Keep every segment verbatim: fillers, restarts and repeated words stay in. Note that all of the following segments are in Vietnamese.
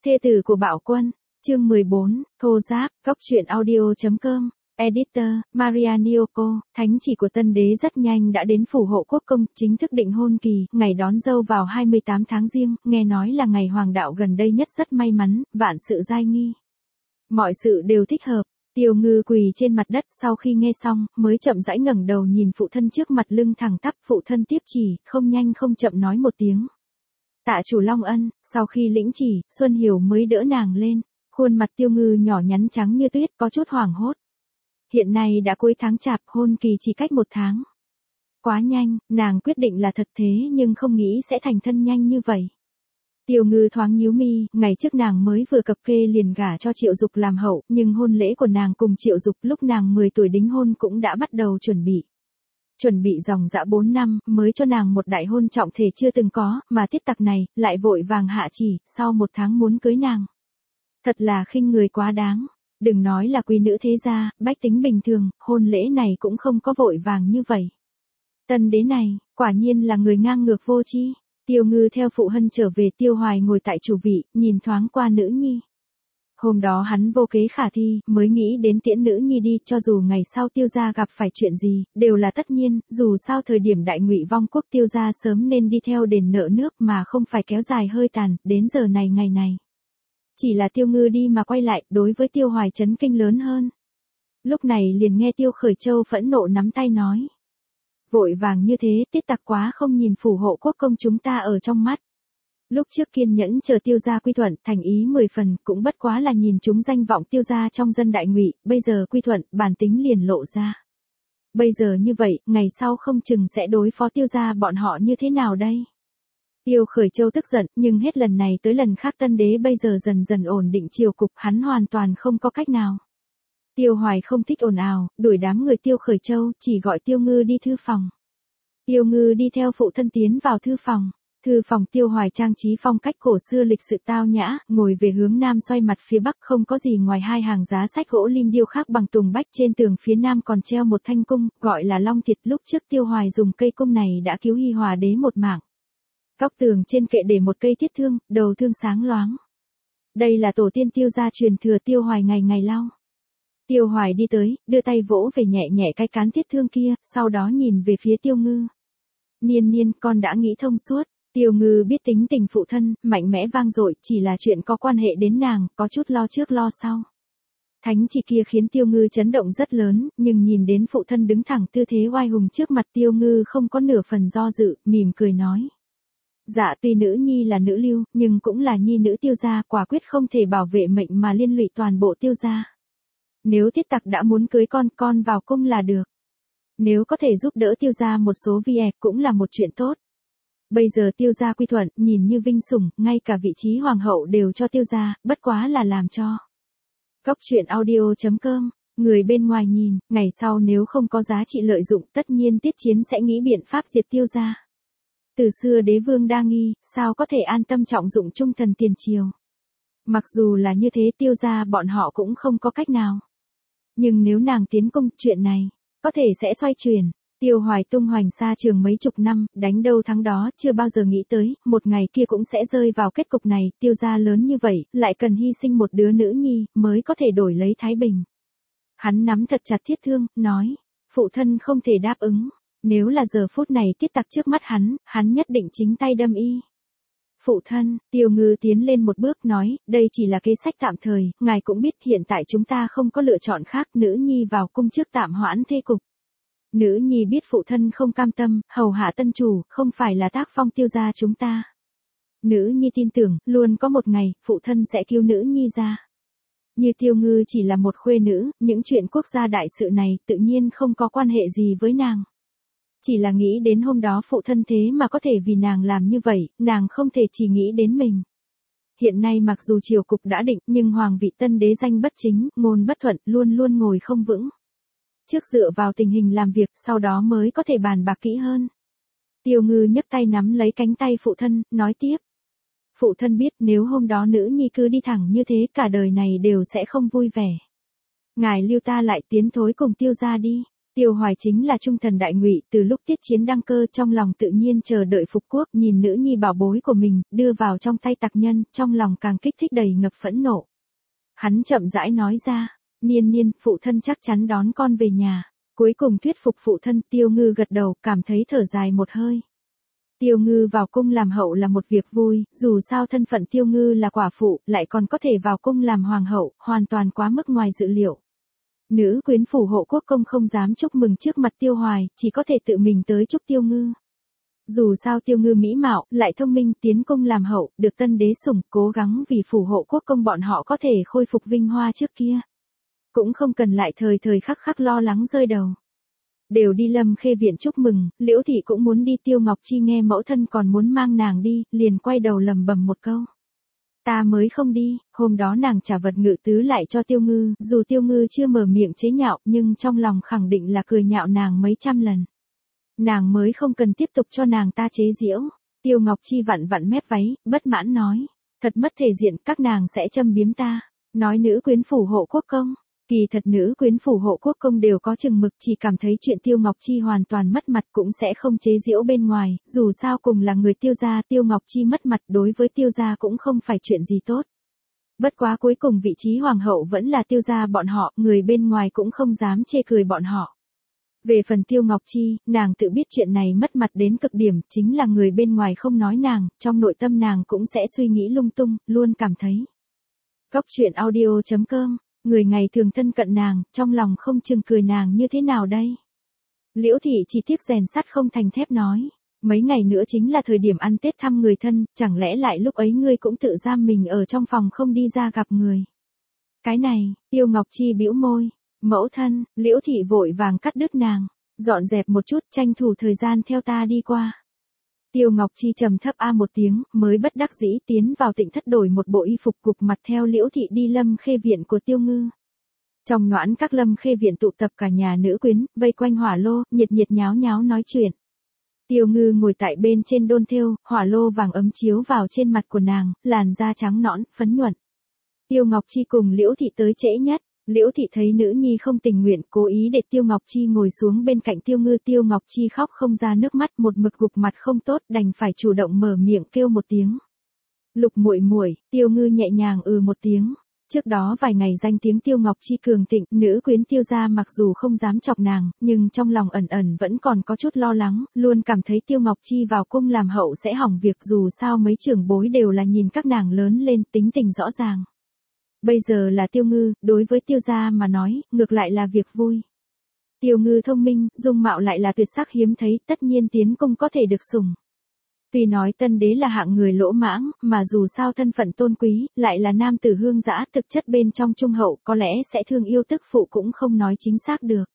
Thê tử của Bạo Quân, chương mười bốn, thô giáp, góc truyện audio.com, editor, Maria Nyoko, thánh chỉ của tân đế rất nhanh đã đến phủ hộ quốc công, chính thức định hôn kỳ, ngày đón dâu vào hai mươi tám tháng Giêng, nghe nói là ngày hoàng đạo gần đây nhất rất may mắn, vạn sự giai nghi. Mọi sự đều thích hợp. Tiêu Ngư quỳ trên mặt đất sau khi nghe xong, mới chậm rãi ngẩng đầu nhìn phụ thân trước mặt lưng thẳng tắp, phụ thân tiếp chỉ, không nhanh không chậm nói một tiếng. Tạ chủ Long Ân, sau khi lĩnh chỉ, Xuân Hiểu mới đỡ nàng lên, khuôn mặt Tiêu Ngư nhỏ nhắn trắng như tuyết, có chút hoảng hốt. Hiện nay đã cuối tháng chạp, hôn kỳ chỉ cách một tháng. Quá nhanh, nàng quyết định là thật thế nhưng không nghĩ sẽ thành thân nhanh như vậy. Tiêu Ngư thoáng nhíu mi, ngày trước nàng mới vừa cập kê liền gả cho Triệu Dục làm hậu, nhưng hôn lễ của nàng cùng Triệu Dục lúc nàng mười tuổi đính hôn cũng đã bắt đầu chuẩn bị. Chuẩn bị dòng dã bốn năm, mới cho nàng một đại hôn trọng thể chưa từng có, mà tiết tặc này, lại vội vàng hạ chỉ, sau một tháng muốn cưới nàng. Thật là khinh người quá đáng, đừng nói là quý nữ thế gia, bách tính bình thường, hôn lễ này cũng không có vội vàng như vậy. Tân đế này, quả nhiên là người ngang ngược vô tri. Tiêu Ngư theo phụ hân trở về, Tiêu Hoài ngồi tại chủ vị, nhìn thoáng qua nữ nhi. Hôm đó hắn vô kế khả thi, mới nghĩ đến tiễn nữ nhi đi, cho dù ngày sau Tiêu gia gặp phải chuyện gì, đều là tất nhiên, dù sao thời điểm đại ngụy vong quốc Tiêu gia sớm nên đi theo đền nợ nước mà không phải kéo dài hơi tàn, đến giờ này ngày này. Chỉ là Tiêu Ngư đi mà quay lại, đối với Tiêu Hoài chấn kinh lớn hơn. Lúc này liền nghe Tiêu Khởi Châu phẫn nộ nắm tay nói. Vội vàng như thế, tiết tặc quá không nhìn phủ hộ quốc công chúng ta ở trong mắt. Lúc trước kiên nhẫn chờ Tiêu gia quy thuận, thành ý mười phần, cũng bất quá là nhìn chúng danh vọng Tiêu gia trong dân đại ngụy, bây giờ quy thuận, bản tính liền lộ ra. Bây giờ như vậy, ngày sau không chừng sẽ đối phó Tiêu gia bọn họ như thế nào đây? Tiêu Khởi Châu tức giận, nhưng hết lần này tới lần khác tân đế bây giờ dần dần ổn định triều cục, hắn hoàn toàn không có cách nào. Tiêu Hoài không thích ồn ào, đuổi đám người Tiêu Khởi Châu, chỉ gọi Tiêu Ngư đi thư phòng. Tiêu Ngư đi theo phụ thân tiến vào thư phòng. Thư phòng Tiêu Hoài trang trí phong cách cổ xưa lịch sự tao nhã, ngồi về hướng nam xoay mặt phía bắc, không có gì ngoài hai hàng giá sách gỗ lim điêu khắc bằng tùng bách, trên tường phía nam còn treo một thanh cung, gọi là Long Thiệt, lúc trước Tiêu Hoài dùng cây cung này đã cứu Hi Hòa đế một mạng. Góc tường trên kệ để một cây thiết thương, đầu thương sáng loáng. Đây là tổ tiên Tiêu gia truyền thừa Tiêu Hoài ngày ngày lau. Tiêu Hoài đi tới, đưa tay vỗ về nhẹ nhẹ cái cán thiết thương kia, sau đó nhìn về phía Tiêu Ngư. Niên niên, con đã nghĩ thông suốt. Tiêu Ngư biết tính tình phụ thân, mạnh mẽ vang dội, chỉ là chuyện có quan hệ đến nàng, có chút lo trước lo sau. Thánh chỉ kia khiến Tiêu Ngư chấn động rất lớn, nhưng nhìn đến phụ thân đứng thẳng tư thế oai hùng trước mặt, Tiêu Ngư không có nửa phần do dự, mỉm cười nói. Dạ, tuy nữ nhi là nữ lưu, nhưng cũng là nhi nữ Tiêu gia, quả quyết không thể bảo vệ mệnh mà liên lụy toàn bộ Tiêu gia. Nếu tiết tặc đã muốn cưới con, con vào cung là được. Nếu có thể giúp đỡ Tiêu gia một số việc cũng là một chuyện tốt. Bây giờ Tiêu gia quy thuận, nhìn như vinh sủng, ngay cả vị trí hoàng hậu đều cho Tiêu gia, bất quá là làm cho. Góc truyện audio.com, người bên ngoài nhìn, ngày sau nếu không có giá trị lợi dụng, tất nhiên Tiết Chiến sẽ nghĩ biện pháp diệt Tiêu gia. Từ xưa đế vương đa nghi, sao có thể an tâm trọng dụng trung thần tiền triều. Mặc dù là như thế, Tiêu gia bọn họ cũng không có cách nào. Nhưng nếu nàng tiến công, chuyện này, có thể sẽ xoay chuyển. Tiêu Hoài tung hoành xa trường mấy chục năm, đánh đâu thắng đó, chưa bao giờ nghĩ tới, một ngày kia cũng sẽ rơi vào kết cục này, Tiêu gia lớn như vậy, lại cần hy sinh một đứa nữ nhi, mới có thể đổi lấy thái bình. Hắn nắm thật chặt thiết thương, nói, phụ thân không thể đáp ứng, nếu là giờ phút này tiết tặc trước mắt hắn, hắn nhất định chính tay đâm y. Phụ thân, Tiêu Ngư tiến lên một bước nói, đây chỉ là kế sách tạm thời, ngài cũng biết hiện tại chúng ta không có lựa chọn khác, nữ nhi vào cung trước tạm hoãn thê cục. Nữ nhi biết phụ thân không cam tâm, hầu hạ tân chủ, không phải là tác phong Tiêu gia chúng ta. Nữ nhi tin tưởng, luôn có một ngày, phụ thân sẽ cứu nữ nhi ra. Như Tiêu Ngư chỉ là một khuê nữ, những chuyện quốc gia đại sự này tự nhiên không có quan hệ gì với nàng. Chỉ là nghĩ đến hôm đó phụ thân thế mà có thể vì nàng làm như vậy, nàng không thể chỉ nghĩ đến mình. Hiện nay mặc dù triều cục đã định, nhưng hoàng vị tân đế danh bất chính, ngôn bất thuận, luôn luôn ngồi không vững. Trước dựa vào tình hình làm việc, sau đó mới có thể bàn bạc kỹ hơn. Tiêu Ngư nhấc tay nắm lấy cánh tay phụ thân, nói tiếp. Phụ thân biết nếu hôm đó nữ nhi cứ đi thẳng như thế, cả đời này đều sẽ không vui vẻ. Ngài lưu ta lại tiến thối cùng Tiêu gia đi. Tiêu Hoài chính là trung thần đại ngụy, từ lúc tiết chiến đăng cơ trong lòng tự nhiên chờ đợi phục quốc, nhìn nữ nhi bảo bối của mình, đưa vào trong tay tặc nhân, trong lòng càng kích thích đầy ngập phẫn nộ. Hắn chậm rãi nói ra, Niên Niên, phụ thân chắc chắn đón con về nhà. Cuối cùng thuyết phục phụ thân, Tiêu Ngư gật đầu, cảm thấy thở dài một hơi. Tiêu Ngư vào cung làm hậu là một việc vui, dù sao thân phận Tiêu Ngư là quả phụ, lại còn có thể vào cung làm hoàng hậu, hoàn toàn quá mức ngoài dự liệu. Nữ quyến phủ hộ quốc công không dám chúc mừng trước mặt Tiêu Hoài, chỉ có thể tự mình tới chúc Tiêu Ngư. Dù sao Tiêu Ngư mỹ mạo, lại thông minh, tiến cung làm hậu, được tân đế sủng, cố gắng vì phủ hộ quốc công bọn họ có thể khôi phục vinh hoa trước kia. Cũng không cần lại thời thời khắc khắc lo lắng rơi đầu. Đều đi Lâm Khê viện chúc mừng, Liễu thị cũng muốn đi, Tiêu Ngọc Chi nghe mẫu thân còn muốn mang nàng đi, liền quay đầu lầm bầm một câu. Ta mới không đi. Hôm đó nàng trả vật ngự tứ lại cho Tiêu Ngư, dù Tiêu Ngư chưa mở miệng chế nhạo, nhưng trong lòng khẳng định là cười nhạo nàng mấy trăm lần. Nàng mới không cần tiếp tục cho nàng ta chế giễu. Tiêu Ngọc Chi vặn vặn mép váy, bất mãn nói, thật mất thể diện, các nàng sẽ châm biếm ta. Nói nữ quyến phủ hộ quốc công. Kỳ thật nữ quyến phủ hộ quốc công đều có chừng mực, chỉ cảm thấy chuyện Tiêu Ngọc Chi hoàn toàn mất mặt cũng sẽ không chế giễu bên ngoài, dù sao cùng là người Tiêu gia, Tiêu Ngọc Chi mất mặt đối với Tiêu gia cũng không phải chuyện gì tốt. Bất quá cuối cùng vị trí hoàng hậu vẫn là Tiêu gia bọn họ, người bên ngoài cũng không dám chê cười bọn họ. Về phần Tiêu Ngọc Chi, nàng tự biết chuyện này mất mặt đến cực điểm, chính là người bên ngoài không nói nàng, trong nội tâm nàng cũng sẽ suy nghĩ lung tung, luôn cảm thấy. Góc truyện audio chấm com. Người ngày thường thân cận nàng, trong lòng không chừng cười nàng như thế nào đây? Liễu thị chỉ tiếc rèn sắt không thành thép nói. Mấy ngày nữa chính là thời điểm ăn Tết thăm người thân, chẳng lẽ lại lúc ấy ngươi cũng tự giam mình ở trong phòng không đi ra gặp người? Cái này, Tiêu Ngọc Chi bĩu môi. Mẫu thân, Liễu thị vội vàng cắt đứt nàng. Dọn dẹp một chút, tranh thủ thời gian theo ta đi qua. Tiêu Ngọc Chi trầm thấp a một tiếng, mới bất đắc dĩ tiến vào Tịnh thất đổi một bộ y phục, cục mặt theo Liễu thị đi Lâm Khê viện của Tiêu Ngư. Trong noãn các Lâm Khê viện tụ tập cả nhà nữ quyến, vây quanh hỏa lô, nhiệt nhiệt nháo nháo nói chuyện. Tiêu Ngư ngồi tại bên trên đôn thêu, hỏa lô vàng ấm chiếu vào trên mặt của nàng, làn da trắng nõn, phấn nhuận. Tiêu Ngọc Chi cùng Liễu thị tới trễ nhất. Liễu thị thấy nữ nhi không tình nguyện, cố ý để Tiêu Ngọc Chi ngồi xuống bên cạnh Tiêu Ngư. Tiêu Ngọc Chi khóc không ra nước mắt, một mực gục mặt không tốt, đành phải chủ động mở miệng kêu một tiếng. Lục muội muội. Tiêu Ngư nhẹ nhàng ừ một tiếng. Trước đó vài ngày danh tiếng Tiêu Ngọc Chi cường thịnh, nữ quyến Tiêu gia mặc dù không dám chọc nàng, nhưng trong lòng ẩn ẩn vẫn còn có chút lo lắng, luôn cảm thấy Tiêu Ngọc Chi vào cung làm hậu sẽ hỏng việc, dù sao mấy trưởng bối đều là nhìn các nàng lớn lên, tính tình rõ ràng. Bây giờ là Tiêu Ngư, đối với Tiêu gia mà nói, ngược lại là việc vui. Tiêu Ngư thông minh, dung mạo lại là tuyệt sắc hiếm thấy, tất nhiên tiến cung có thể được sủng. Tuy nói tân đế là hạng người lỗ mãng, mà dù sao thân phận tôn quý, lại là nam tử hương dã, thực chất bên trong trung hậu, có lẽ sẽ thương yêu tức phụ cũng không nói chính xác được.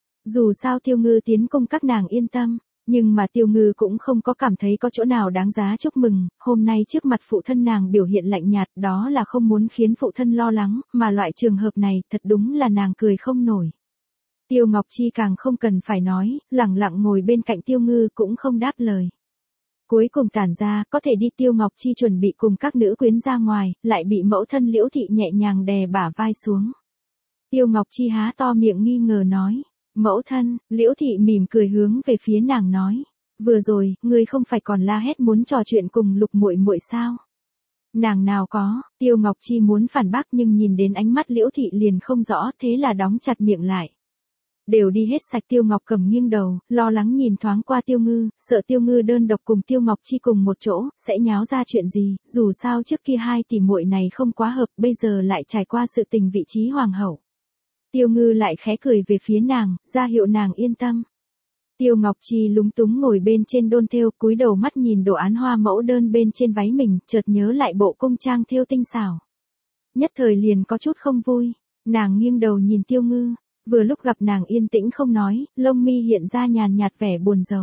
Dù sao Tiêu Ngư tiến cung các nàng yên tâm. Nhưng mà Tiêu Ngư cũng không có cảm thấy có chỗ nào đáng giá chúc mừng, hôm nay trước mặt phụ thân nàng biểu hiện lạnh nhạt, đó là không muốn khiến phụ thân lo lắng, mà loại trường hợp này thật đúng là nàng cười không nổi. Tiêu Ngọc Chi càng không cần phải nói, lẳng lặng ngồi bên cạnh Tiêu Ngư cũng không đáp lời. Cuối cùng tản ra, có thể đi. Tiêu Ngọc Chi chuẩn bị cùng các nữ quyến ra ngoài, lại bị mẫu thân Liễu thị nhẹ nhàng đè bả vai xuống. Tiêu Ngọc Chi há to miệng nghi ngờ nói. Mẫu thân. Liễu thị mỉm cười hướng về phía nàng nói, vừa rồi, ngươi không phải còn la hét muốn trò chuyện cùng Lục muội muội sao? Nàng nào có. Tiêu Ngọc Chi muốn phản bác nhưng nhìn đến ánh mắt Liễu thị liền không rõ, thế là đóng chặt miệng lại. Đều đi hết sạch. Tiêu Ngọc Cầm nghiêng đầu, lo lắng nhìn thoáng qua Tiêu Ngư, sợ Tiêu Ngư đơn độc cùng Tiêu Ngọc Chi cùng một chỗ, sẽ nháo ra chuyện gì, dù sao trước kia hai tỷ muội này không quá hợp, bây giờ lại trải qua sự tình vị trí hoàng hậu. Tiêu Ngư lại khẽ cười về phía nàng, ra hiệu nàng yên tâm. Tiêu Ngọc Chi lúng túng ngồi bên trên đôn thêu, cúi đầu mắt nhìn đồ án hoa mẫu đơn bên trên váy mình, chợt nhớ lại bộ cung trang thêu tinh xảo. Nhất thời liền có chút không vui, nàng nghiêng đầu nhìn Tiêu Ngư, vừa lúc gặp nàng yên tĩnh không nói, lông mi hiện ra nhàn nhạt vẻ buồn rầu.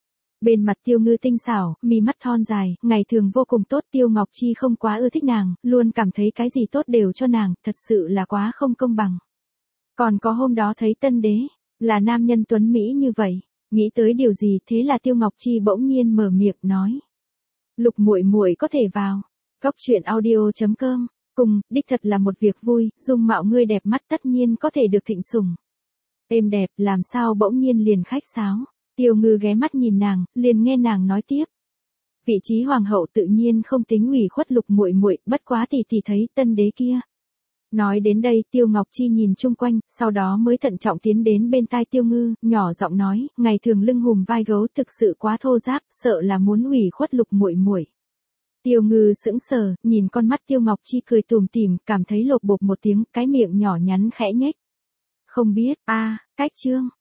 Bên mặt Tiêu Ngư tinh xảo, mi mắt thon dài, ngày thường vô cùng tốt. Tiêu Ngọc Chi không quá ưa thích nàng, luôn cảm thấy cái gì tốt đều cho nàng, thật sự là quá không công bằng. Còn có hôm đó thấy tân đế, là nam nhân tuấn Mỹ như vậy, nghĩ tới điều gì, thế là Tiêu Ngọc Chi bỗng nhiên mở miệng nói. Lục muội muội có thể vào. Góc truyện audio chấm com. Cùng, đích thật là một việc vui, dung mạo ngươi đẹp mắt tất nhiên có thể được thịnh sủng. êm đẹp, làm sao bỗng nhiên liền khách sáo. Tiêu Ngư ghé mắt nhìn nàng, liền nghe nàng nói tiếp. Vị trí hoàng hậu tự nhiên không tính ủy khuất Lục muội muội, bất quá tỷ tỷ thấy tân đế kia. Nói đến đây, Tiêu Ngọc Chi nhìn chung quanh, sau đó mới thận trọng tiến đến bên tai Tiêu Ngư, nhỏ giọng nói, ngày thường lưng hùm vai gấu thực sự quá thô ráp, sợ là muốn ủy khuất Lục muội muội. Tiêu Ngư sững sờ, nhìn con mắt Tiêu Ngọc Chi cười tủm tỉm, cảm thấy lột bột một tiếng, cái miệng nhỏ nhắn khẽ nhếch. Không biết, a, cách chương.